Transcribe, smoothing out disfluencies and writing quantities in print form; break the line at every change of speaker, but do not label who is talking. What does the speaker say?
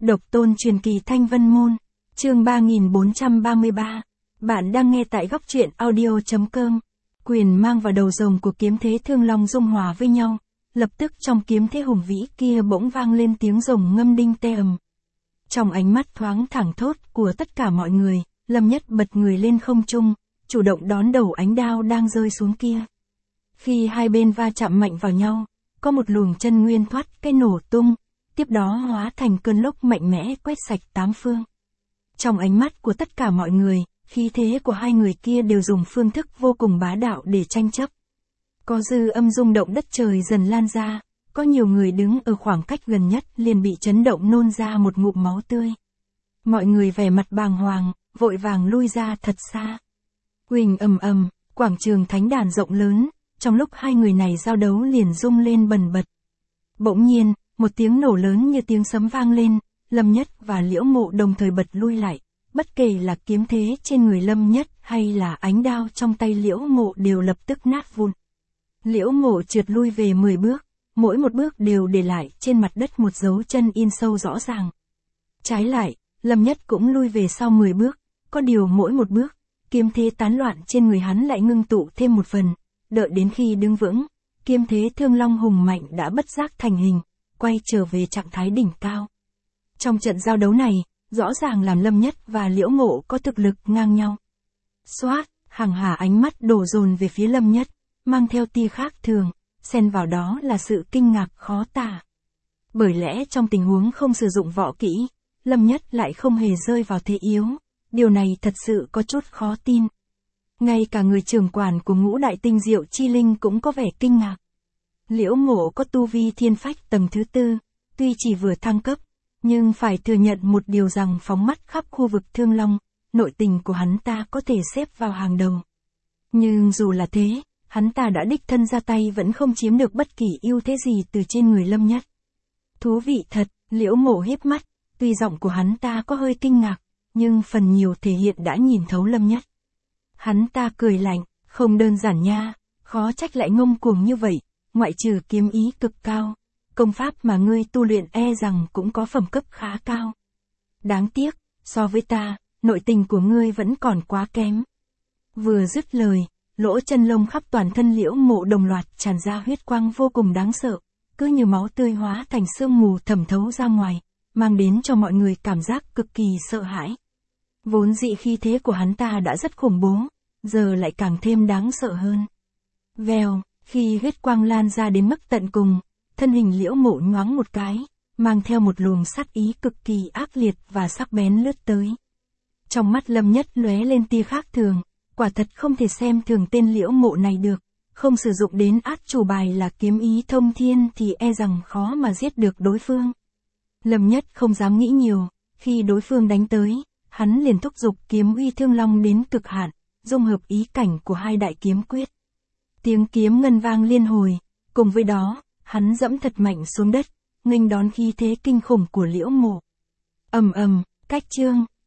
Độc tôn truyền kỳ Thanh Vân Môn, chương 3433. Bạn đang nghe tại góc truyện audio.com. Quyền mang vào đầu rồng của kiếm thế Thương Long dung hòa với nhau, lập tức trong kiếm thế hùng vĩ kia bỗng vang lên tiếng rồng ngâm đinh tê ầm. Trong ánh mắt thoáng thẳng thốt của tất cả mọi người, Lâm Nhất bật người lên không trung, chủ động đón đầu ánh đao đang rơi xuống kia. Khi hai bên va chạm mạnh vào nhau, có một luồng chân nguyên thoát cái nổ tung, tiếp đó hóa thành cơn lốc mạnh mẽ quét sạch tám phương. Trong ánh mắt của tất cả mọi người, khí thế của hai người kia đều dùng phương thức vô cùng bá đạo để tranh chấp. Có dư âm rung động đất trời dần lan ra, có nhiều người đứng ở khoảng cách gần nhất liền bị chấn động nôn ra một ngụm máu tươi. Mọi người vẻ mặt bàng hoàng, vội vàng lui ra thật xa. Huỳnh ầm ầm, quảng trường thánh đàn rộng lớn, trong lúc hai người này giao đấu liền rung lên bần bật. Bỗng nhiên, một tiếng nổ lớn như tiếng sấm vang lên, Lâm Nhất và Liễu Mộ đồng thời bật lui lại, bất kể là kiếm thế trên người Lâm Nhất hay là ánh đao trong tay Liễu Mộ đều lập tức nát vụn. Liễu Mộ trượt lui về 10 bước, mỗi một bước đều để lại trên mặt đất một dấu chân in sâu rõ ràng. Trái lại, Lâm Nhất cũng lui về sau 10 bước, có điều mỗi một bước, kiếm thế tán loạn trên người hắn lại ngưng tụ thêm một phần, đợi đến khi đứng vững, kiếm thế Thương Long hùng mạnh đã bất giác thành hình, quay trở về trạng thái đỉnh cao. Trong trận giao đấu này, rõ ràng làm Lâm Nhất và Liễu Mộ có thực lực ngang nhau. Xoát, hàng hà ánh mắt đổ dồn về phía Lâm Nhất, mang theo tia khác thường, xen vào đó là sự kinh ngạc khó tả. Bởi lẽ trong tình huống không sử dụng võ kỹ, Lâm Nhất lại không hề rơi vào thế yếu, điều này thật sự có chút khó tin. Ngay cả người trưởng quản của Ngũ Đại Tinh Diệu Chi Linh cũng có vẻ kinh ngạc. Liễu Mộ có tu vi thiên phách tầng thứ 4, tuy chỉ vừa thăng cấp, nhưng phải thừa nhận một điều rằng phóng mắt khắp khu vực Thương Long, nội tình của hắn ta có thể xếp vào hàng đầu. Nhưng dù là thế, hắn ta đã đích thân ra tay vẫn không chiếm được bất kỳ ưu thế gì từ trên người Lâm Nhất. Thú vị thật, Liễu Mộ híp mắt, tuy giọng của hắn ta có hơi kinh ngạc, nhưng phần nhiều thể hiện đã nhìn thấu Lâm Nhất. Hắn ta cười lạnh, không đơn giản nha, khó trách lại ngông cuồng như vậy, ngoại trừ kiếm ý cực cao, công pháp mà ngươi tu luyện e rằng cũng có phẩm cấp khá cao. Đáng tiếc, so với ta, nội tình của ngươi vẫn còn quá kém. Vừa dứt lời, lỗ chân lông khắp toàn thân Liễu Mộ đồng loạt tràn ra huyết quang vô cùng đáng sợ, cứ như máu tươi hóa thành sương mù thẩm thấu ra ngoài, mang đến cho mọi người cảm giác cực kỳ sợ hãi. Vốn dị khí thế của hắn ta đã rất khủng bố, giờ lại càng thêm đáng sợ hơn. Vèo, khi huyết quang lan ra đến mức tận cùng, thân hình Liễu Mộ nhoáng một cái, mang theo một luồng sát ý cực kỳ ác liệt và sắc bén lướt tới. Trong mắt Lâm Nhất lóe lên tia khác thường, quả thật không thể xem thường tên Liễu Mộ này được, không sử dụng đến át chủ bài là kiếm ý thông thiên thì e rằng khó mà giết được đối phương. Lâm Nhất không dám nghĩ nhiều, khi đối phương đánh tới, hắn liền thúc giục kiếm uy Thương Long đến cực hạn, dung hợp ý cảnh của hai đại kiếm quyết. Tiếng kiếm ngân vang liên hồi, cùng với đó, hắn dẫm thật mạnh xuống đất, nghênh đón khí thế kinh khủng của Liễu Mộ. Ầm ầm, cách chương,